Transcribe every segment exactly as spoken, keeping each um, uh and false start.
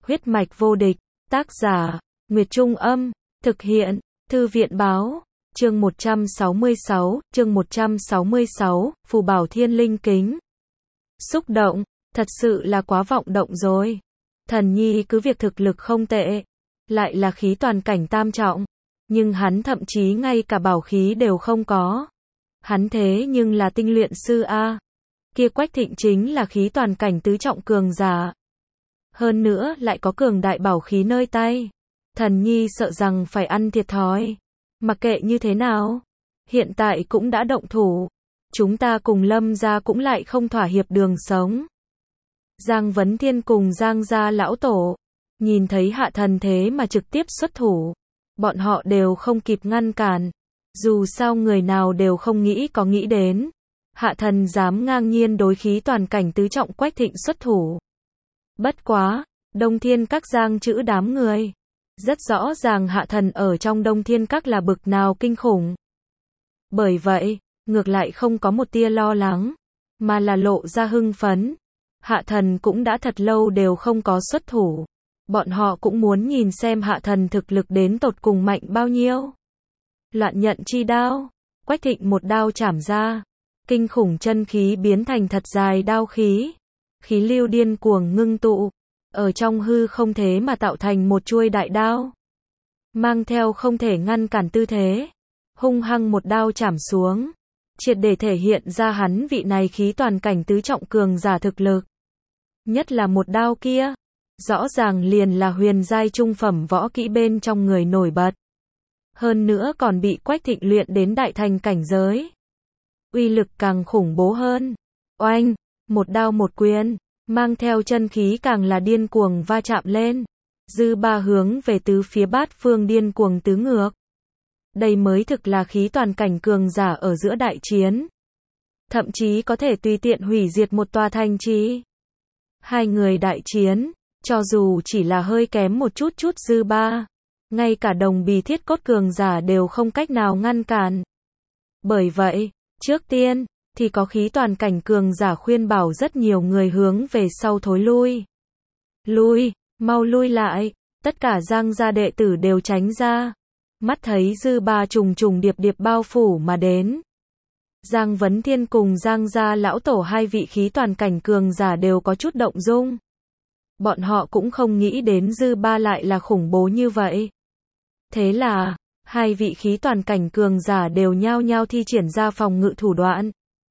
Huyết mạch vô địch, tác giả, Nguyệt Trung Âm, thực hiện, Thư viện Báo, chương một trăm sáu mươi sáu, chương một trăm sáu mươi sáu, Phù Bảo Thiên Linh Kính. Xúc động, thật sự là quá vọng động rồi. Thần Nhi cứ việc thực lực không tệ, lại là khí toàn cảnh tam trọng, nhưng hắn thậm chí ngay cả bảo khí đều không có. Hắn thế nhưng là tinh luyện sư a. Kia Quách Thịnh chính là khí toàn cảnh tứ trọng cường giả. Hơn nữa lại có cường đại bảo khí nơi tay. Thần Nhi sợ rằng phải ăn thiệt thòi. Mặc kệ như thế nào, hiện tại cũng đã động thủ. Chúng ta cùng Lâm gia cũng lại không thỏa hiệp đường sống. Giang Vấn Thiên cùng Giang gia lão tổ, nhìn thấy Hạ Thần thế mà trực tiếp xuất thủ. Bọn họ đều không kịp ngăn cản. Dù sao người nào đều không nghĩ có nghĩ đến. Hạ Thần dám ngang nhiên đối khí toàn cảnh tứ trọng Quách Thịnh xuất thủ. Bất quá, Đông Thiên Các giang chữ đám người. Rất rõ ràng Hạ Thần ở trong Đông Thiên Các là bực nào kinh khủng. Bởi vậy, ngược lại không có một tia lo lắng, mà là lộ ra hưng phấn. Hạ Thần cũng đã thật lâu đều không có xuất thủ. Bọn họ cũng muốn nhìn xem Hạ Thần thực lực đến tột cùng mạnh bao nhiêu. Loạn nhận chi đao, Quách Thịnh một đao chảm ra. Kinh khủng chân khí biến thành thật dài đao khí. Khí lưu điên cuồng ngưng tụ. Ở trong hư không thế mà tạo thành một chuôi đại đao. Mang theo không thể ngăn cản tư thế. Hung hăng một đao chảm xuống. Triệt để thể hiện ra hắn vị này khí toàn cảnh tứ trọng cường giả thực lực. Nhất là một đao kia. Rõ ràng liền là huyền giai trung phẩm võ kỹ bên trong người nổi bật. Hơn nữa còn bị Quách Thịnh luyện đến đại thành cảnh giới. Uy lực càng khủng bố hơn. Oanh, một đao một quyền, mang theo chân khí càng là điên cuồng va chạm lên. Dư ba hướng về tứ phía bát phương điên cuồng tứ ngược. Đây mới thực là khí toàn cảnh cường giả ở giữa đại chiến. Thậm chí có thể tùy tiện hủy diệt một tòa thành trì. Hai người đại chiến, cho dù chỉ là hơi kém một chút chút dư ba, ngay cả đồng bì thiết cốt cường giả đều không cách nào ngăn cản. Bởi vậy, trước tiên, thì có khí toàn cảnh cường giả khuyên bảo rất nhiều người hướng về sau thối lui. Lui, mau lui lại, tất cả Giang gia đệ tử đều tránh ra. Mắt thấy dư ba trùng trùng điệp điệp bao phủ mà đến. Giang Vấn Thiên cùng Giang gia lão tổ hai vị khí toàn cảnh cường giả đều có chút động dung. Bọn họ cũng không nghĩ đến dư ba lại là khủng bố như vậy. Thế là, hai vị khí toàn cảnh cường giả đều nhao nhao thi triển ra phòng ngự thủ đoạn.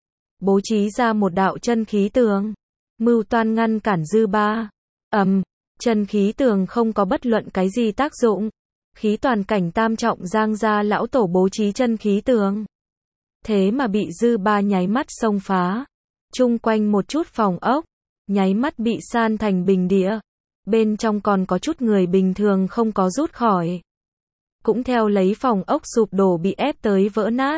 Bố trí ra một đạo chân khí tường. Mưu toan ngăn cản dư ba. Ầm, chân khí tường không có bất luận cái gì tác dụng. Khí toàn cảnh tam trọng Giang gia lão tổ bố trí chân khí tường. Thế mà bị dư ba nháy mắt xông phá. Chung quanh một chút phòng ốc, nháy mắt bị san thành bình địa. Bên trong còn có chút người bình thường không có rút khỏi. Cũng theo lấy phòng ốc sụp đổ bị ép tới vỡ nát.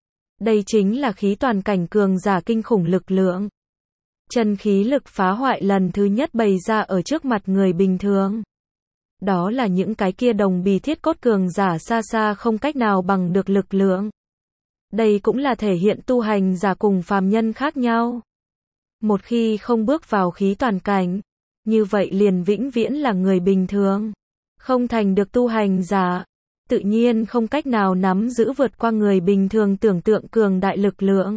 Đây chính là khí toàn cảnh cường giả kinh khủng lực lượng. Chân khí lực phá hoại lần thứ nhất bày ra ở trước mặt người bình thường. Đó là những cái kia đồng bì thiết cốt cường giả xa xa không cách nào bằng được lực lượng. Đây cũng là thể hiện tu hành giả cùng phàm nhân khác nhau. Một khi không bước vào khí toàn cảnh, như vậy liền vĩnh viễn là người bình thường. Không thành được tu hành giả, tự nhiên không cách nào nắm giữ vượt qua người bình thường tưởng tượng cường đại lực lượng.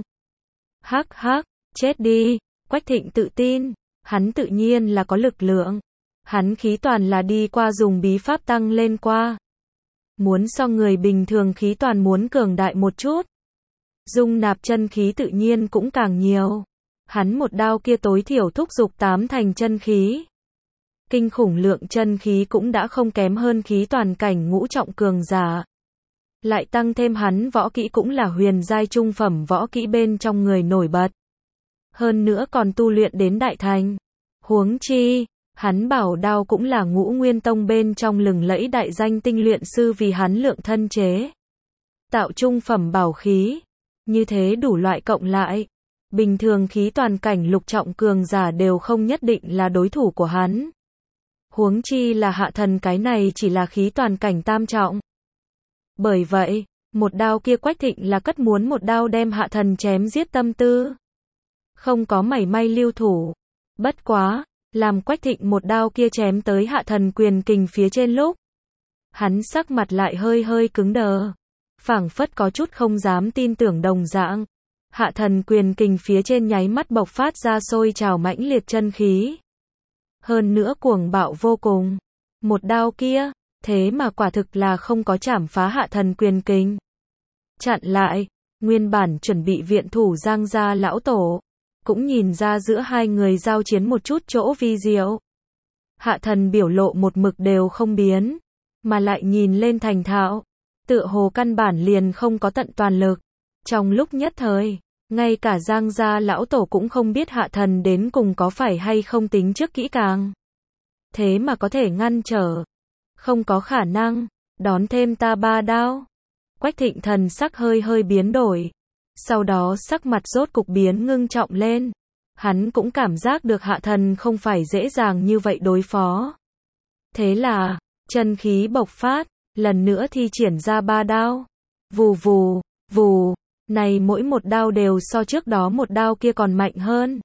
Hắc hắc, chết đi, Quách Thịnh tự tin, hắn tự nhiên là có lực lượng. Hắn khí toàn là đi qua dùng bí pháp tăng lên qua. Muốn so người bình thường khí toàn muốn cường đại một chút. Dung nạp chân khí tự nhiên cũng càng nhiều. Hắn một đao kia tối thiểu thúc giục tám thành chân khí. Kinh khủng lượng chân khí cũng đã không kém hơn khí toàn cảnh ngũ trọng cường giả. Lại tăng thêm hắn võ kỹ cũng là huyền giai trung phẩm võ kỹ bên trong người nổi bật. Hơn nữa còn tu luyện đến đại thành. Huống chi, hắn bảo đao cũng là Ngũ Nguyên Tông bên trong lừng lẫy đại danh tinh luyện sư vì hắn lượng thân chế. Tạo trung phẩm bảo khí. Như thế đủ loại cộng lại. Bình thường khí toàn cảnh lục trọng cường giả đều không nhất định là đối thủ của hắn. Huống chi là Hạ Thần cái này chỉ là khí toàn cảnh tam trọng. Bởi vậy, một đao kia Quách Thịnh là cất muốn một đao đem Hạ Thần chém giết tâm tư. Không có mảy may lưu thủ. Bất quá, làm Quách Thịnh một đao kia chém tới hạ thần quyền kình phía trên lúc. Hắn sắc mặt lại hơi hơi cứng đờ. Phảng phất có chút không dám tin tưởng đồng dạng. Hạ thần quyền kình phía trên nháy mắt bộc phát ra sôi trào mãnh liệt chân khí. Hơn nữa cuồng bạo vô cùng. Một đao kia, thế mà quả thực là không có chảm phá hạ thần quyền kình. Chặn lại, nguyên bản chuẩn bị viện thủ Giang gia lão tổ. Cũng nhìn ra giữa hai người giao chiến một chút chỗ vi diệu. Hạ thần biểu lộ một mực đều không biến. Mà lại nhìn lên thành thạo. Tựa hồ căn bản liền không có tận toàn lực. Trong lúc nhất thời, ngay cả Giang gia lão tổ cũng không biết hạ thần đến cùng có phải hay không tính trước kỹ càng. Thế mà có thể ngăn trở. Không có khả năng. Đón thêm ta ba đao. Quách Thịnh thần sắc hơi hơi biến đổi. Sau đó sắc mặt rốt cục biến ngưng trọng lên. Hắn cũng cảm giác được hạ thần không phải dễ dàng như vậy đối phó. Thế là, chân khí bộc phát, lần nữa thi triển ra ba đao. Vù vù, vù, này mỗi một đao đều so trước đó một đao kia còn mạnh hơn.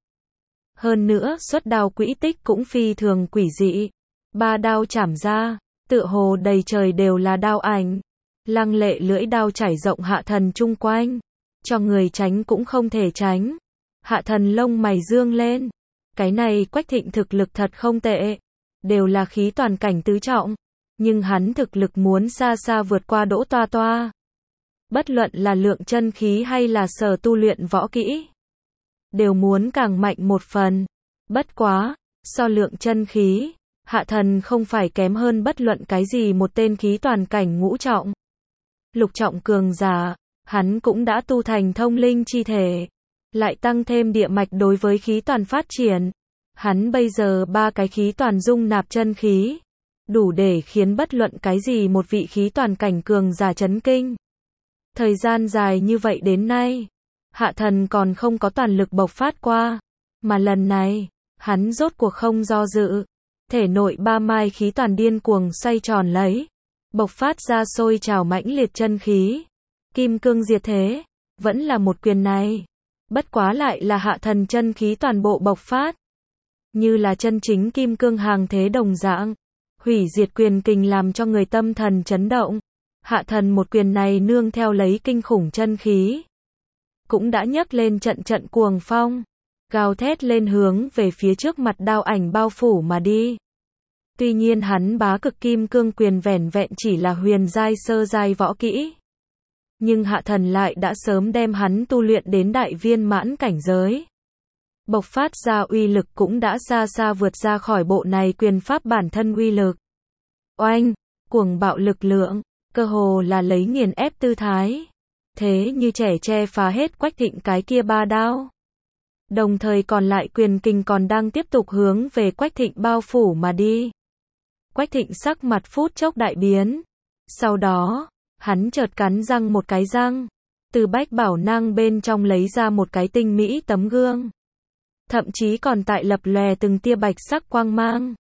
Hơn nữa, xuất đao quỹ tích cũng phi thường quỷ dị. Ba đao chảm ra, tựa hồ đầy trời đều là đao ảnh. Lăng lệ lưỡi đao chảy rộng hạ thần chung quanh. Cho người tránh cũng không thể tránh. Hạ thần lông mày dương lên. Cái này Quách Thịnh thực lực thật không tệ. Đều là khí toàn cảnh tứ trọng. Nhưng hắn thực lực muốn xa xa vượt qua Đỗ Toa Toa. Bất luận là lượng chân khí hay là sở tu luyện võ kỹ. Đều muốn càng mạnh một phần. Bất quá, so lượng chân khí, hạ thần không phải kém hơn bất luận cái gì một tên khí toàn cảnh ngũ trọng. Lục trọng cường giả, hắn cũng đã tu thành thông linh chi thể. Lại tăng thêm địa mạch đối với khí toàn phát triển. Hắn bây giờ ba cái khí toàn dung nạp chân khí. Đủ để khiến bất luận cái gì một vị khí toàn cảnh cường giả chấn kinh. Thời gian dài như vậy đến nay, hạ thần còn không có toàn lực bộc phát qua. Mà lần này, hắn rốt cuộc không do dự. Thể nội ba mai khí toàn điên cuồng xoay tròn lấy. Bộc phát ra sôi trào mãnh liệt chân khí. Kim cương diệt thế, vẫn là một quyền này. Bất quá lại là hạ thần chân khí toàn bộ bộc phát. Như là chân chính kim cương hàng thế đồng dạng. Hủy diệt quyền kình làm cho người tâm thần chấn động. Hạ thần một quyền này nương theo lấy kinh khủng chân khí. Cũng đã nhấc lên trận trận cuồng phong. Gào thét lên hướng về phía trước mặt đao ảnh bao phủ mà đi. Tuy nhiên hắn bá cực kim cương quyền vẻn vẹn chỉ là huyền giai sơ giai võ kỹ. Nhưng hạ thần lại đã sớm đem hắn tu luyện đến đại viên mãn cảnh giới. Bộc phát ra uy lực cũng đã xa xa vượt ra khỏi bộ này quyền pháp bản thân uy lực. Oanh, cuồng bạo lực lượng, cơ hồ là lấy nghiền ép tư thái. Thế như trẻ che phá hết Quách Thịnh cái kia ba đao. Đồng thời còn lại quyền kình còn đang tiếp tục hướng về Quách Thịnh bao phủ mà đi. Quách Thịnh sắc mặt phút chốc đại biến. Sau đó, hắn chợt cắn răng một cái răng. Từ bách bảo nang bên trong lấy ra một cái tinh mỹ tấm gương. Thậm chí còn tại lập lòe từng tia bạch sắc quang mang.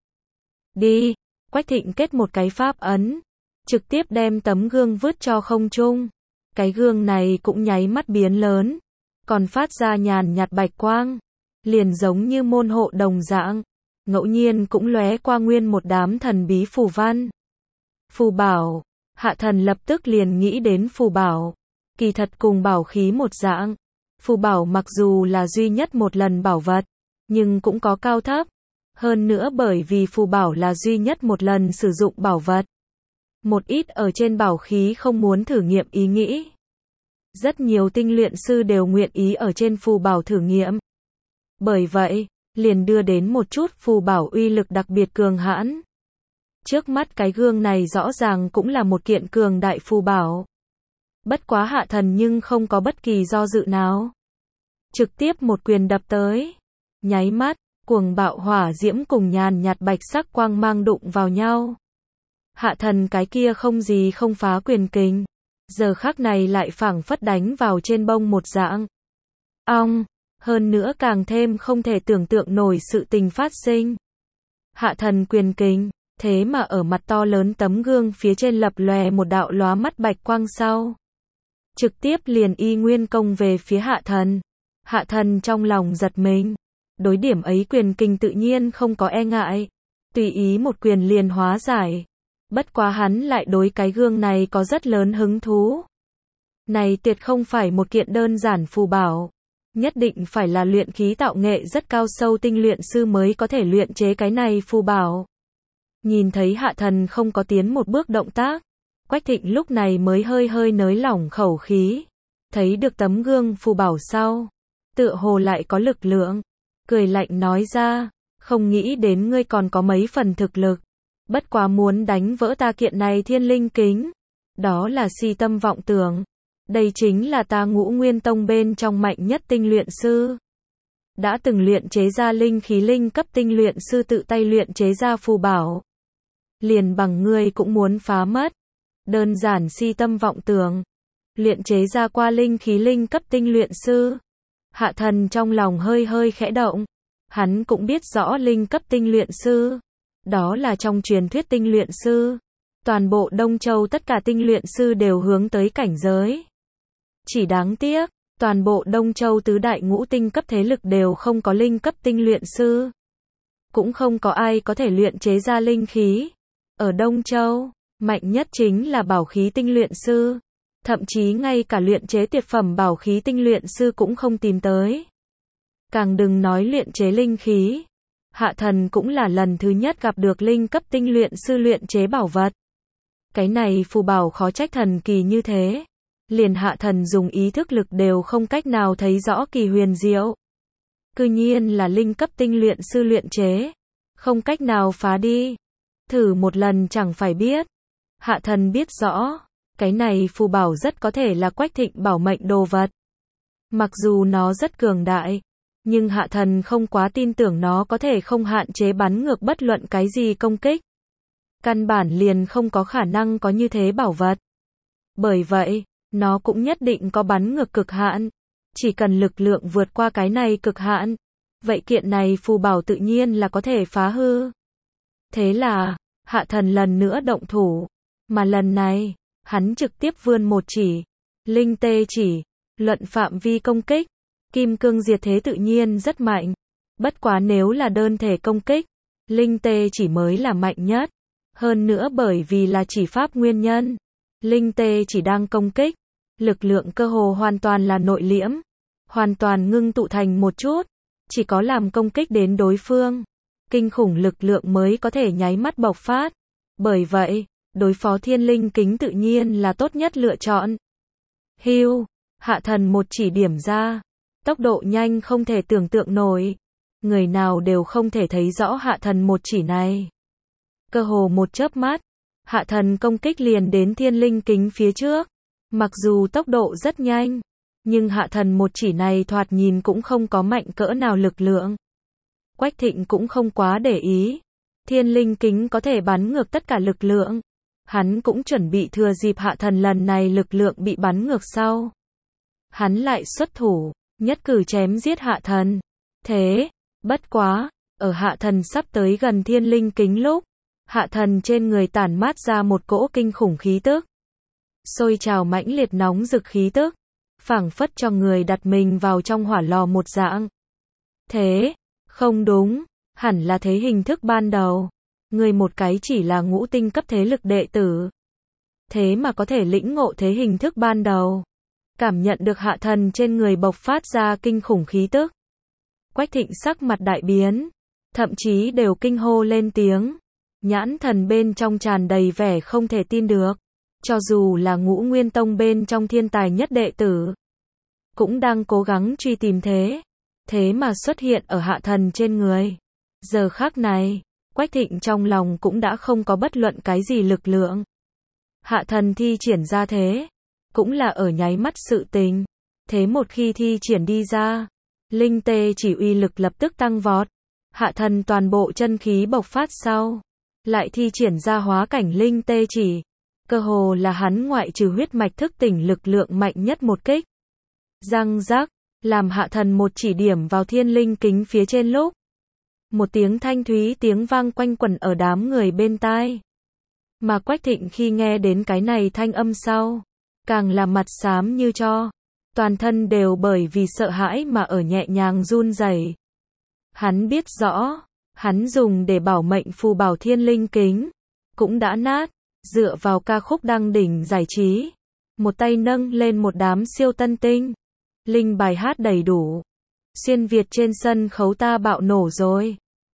Đi, Quách Thịnh kết một cái pháp ấn. Trực tiếp đem tấm gương vứt cho không trung. Cái gương này cũng nháy mắt biến lớn. Còn phát ra nhàn nhạt bạch quang. Liền giống như môn hộ đồng dạng. Ngẫu nhiên cũng lóe qua nguyên một đám thần bí phù văn. Phù bảo. Hạ thần lập tức liền nghĩ đến phù bảo. Kỳ thật cùng bảo khí một dạng. Phù bảo mặc dù là duy nhất một lần bảo vật. Nhưng cũng có cao thấp. Hơn nữa bởi vì phù bảo là duy nhất một lần sử dụng bảo vật. Một ít ở trên bảo khí không muốn thử nghiệm ý nghĩ. Rất nhiều tinh luyện sư đều nguyện ý ở trên phù bảo thử nghiệm. Bởi vậy, liền đưa đến một chút phù bảo uy lực đặc biệt cường hãn. Trước mắt cái gương này rõ ràng cũng là một kiện cường đại phù bảo. Bất quá hạ thần nhưng không có bất kỳ do dự nào. Trực tiếp một quyền đập tới. Nháy mắt, cuồng bạo hỏa diễm cùng nhàn nhạt bạch sắc quang mang đụng vào nhau. Hạ thần cái kia không gì không phá quyền kình. Giờ khắc này lại phảng phất đánh vào trên bông một dạng. Ong, hơn nữa càng thêm không thể tưởng tượng nổi sự tình phát sinh. Hạ thần quyền kình, thế mà ở mặt to lớn tấm gương phía trên lập lòe một đạo lóa mắt bạch quang sau. Trực tiếp liền y nguyên công về phía hạ thần. Hạ thần trong lòng giật mình. đối điểm ấy quyền kình tự nhiên không có e ngại, tùy ý một quyền liền hóa giải. Bất quá hắn lại đối cái gương này có rất lớn hứng thú. Này tuyệt không phải một kiện đơn giản phù bảo, nhất định phải là luyện khí tạo nghệ rất cao sâu tinh luyện sư mới có thể luyện chế cái này phù bảo. Nhìn thấy Hạ Thần không có tiến một bước động tác, Quách Thịnh lúc này mới hơi hơi nới lỏng khẩu khí. Thấy được tấm gương phù bảo sau, tựa hồ lại có lực lượng, cười lạnh nói ra, không nghĩ đến ngươi còn có mấy phần thực lực, bất quá muốn đánh vỡ ta kiện này thiên linh kính, đó là si tâm vọng tưởng. Đây chính là ta Ngũ Nguyên Tông bên trong mạnh nhất tinh luyện sư. Đã từng luyện chế ra linh khí linh cấp tinh luyện sư tự tay luyện chế ra phù bảo. Liền bằng ngươi cũng muốn phá mất. Đơn giản si tâm vọng tưởng. Luyện chế ra qua linh khí linh cấp tinh luyện sư. Hạ Thần trong lòng hơi hơi khẽ động. Hắn cũng biết rõ linh cấp tinh luyện sư. Đó là trong truyền thuyết tinh luyện sư. Toàn bộ Đông Châu tất cả tinh luyện sư đều hướng tới cảnh giới. Chỉ đáng tiếc, toàn bộ Đông Châu tứ đại ngũ tinh cấp thế lực đều không có linh cấp tinh luyện sư. Cũng không có ai có thể luyện chế ra linh khí. Ở Đông Châu, mạnh nhất chính là bảo khí tinh luyện sư. Thậm chí ngay cả luyện chế tuyệt phẩm bảo khí tinh luyện sư cũng không tìm tới. Càng đừng nói luyện chế linh khí. Hạ Thần cũng là lần thứ nhất gặp được linh cấp tinh luyện sư luyện chế bảo vật. Cái này phù bảo khó trách thần kỳ như thế. Liền Hạ Thần dùng ý thức lực đều không cách nào thấy rõ kỳ huyền diệu. Cư nhiên là linh cấp tinh luyện sư luyện chế. Không cách nào phá đi. Thử một lần chẳng phải biết. Hạ Thần biết rõ. Cái này phù bảo rất có thể là Quách Thịnh bảo mệnh đồ vật. Mặc dù nó rất cường đại. Nhưng Hạ Thần không quá tin tưởng nó có thể không hạn chế bắn ngược bất luận cái gì công kích. Căn bản liền không có khả năng có như thế bảo vật. Bởi vậy, nó cũng nhất định có bắn ngược cực hạn. Chỉ cần lực lượng vượt qua cái này cực hạn. Vậy kiện này phù bảo tự nhiên là có thể phá hư. Thế là, Hạ Thần lần nữa động thủ. Mà lần này, hắn trực tiếp vươn một chỉ. Linh tê chỉ. Luận phạm vi công kích. Kim cương diệt thế tự nhiên rất mạnh. Bất quá nếu là đơn thể công kích, linh tê chỉ mới là mạnh nhất. Hơn nữa bởi vì là chỉ pháp nguyên nhân. Linh tê chỉ đang công kích. Lực lượng cơ hồ hoàn toàn là nội liễm. Hoàn toàn ngưng tụ thành một chút. Chỉ có làm công kích đến đối phương. Kinh khủng lực lượng mới có thể nháy mắt bộc phát. Bởi vậy, đối phó thiên linh kính tự nhiên là tốt nhất lựa chọn. Hưu, Hạ Thần một chỉ điểm ra. Tốc độ nhanh không thể tưởng tượng nổi. Người nào đều không thể thấy rõ Hạ Thần một chỉ này. Cơ hồ một chớp mắt, Hạ Thần công kích liền đến thiên linh kính phía trước. Mặc dù tốc độ rất nhanh, nhưng Hạ Thần một chỉ này thoạt nhìn cũng không có mạnh cỡ nào lực lượng. Quách Thịnh cũng không quá để ý. Thiên linh kính có thể bắn ngược tất cả lực lượng. Hắn cũng chuẩn bị thừa dịp Hạ Thần lần này lực lượng bị bắn ngược sau. Hắn lại xuất thủ, nhất cử chém giết Hạ Thần. Thế, bất quá, ở Hạ Thần sắp tới gần thiên linh kính lúc, Hạ Thần trên người tản mát ra một cỗ kinh khủng khí tức. Sôi trào mãnh liệt nóng rực khí tức, phảng phất cho người đặt mình vào trong hỏa lò một dạng. Thế, không đúng, hẳn là thế hình thức ban đầu. Người một cái chỉ là ngũ tinh cấp thế lực đệ tử. Thế mà có thể lĩnh ngộ thế hình thức ban đầu. Cảm nhận được Hạ Thần trên người bộc phát ra kinh khủng khí tức. Quách Thịnh sắc mặt đại biến, thậm chí đều kinh hô lên tiếng. Nhãn thần bên trong tràn đầy vẻ không thể tin được. Cho dù là Ngũ Nguyên Tông bên trong thiên tài nhất đệ tử, cũng đang cố gắng truy tìm thế. Thế mà xuất hiện ở Hạ Thần trên người. Giờ khắc này, Quách Thịnh trong lòng cũng đã không có bất luận cái gì lực lượng. Hạ Thần thi triển ra thế, cũng là ở nháy mắt sự tình. Thế một khi thi triển đi ra, linh tê chỉ uy lực lập tức tăng vọt. Hạ Thần toàn bộ chân khí bộc phát sau, lại thi triển ra hóa cảnh linh tê chỉ. Cơ hồ là hắn ngoại trừ huyết mạch thức tỉnh lực lượng mạnh nhất một kích. Răng rắc, làm Hạ Thần một chỉ điểm vào thiên linh kính phía trên lúc. Một tiếng thanh thúy tiếng vang quanh quẩn ở đám người bên tai. Mà Quách Thịnh khi nghe đến cái này thanh âm sau, càng là mặt xám như tro. Toàn thân đều bởi vì sợ hãi mà ở nhẹ nhàng run rẩy. Hắn biết rõ, hắn dùng để bảo mệnh phù bảo thiên linh kính, cũng đã nát, dựa vào ca khúc đăng đỉnh giải trí. Một tay nâng lên một đám siêu tân tinh. Linh bài hát đầy đủ. Xuyên Việt trên sân khấu ta bạo nổ rồi.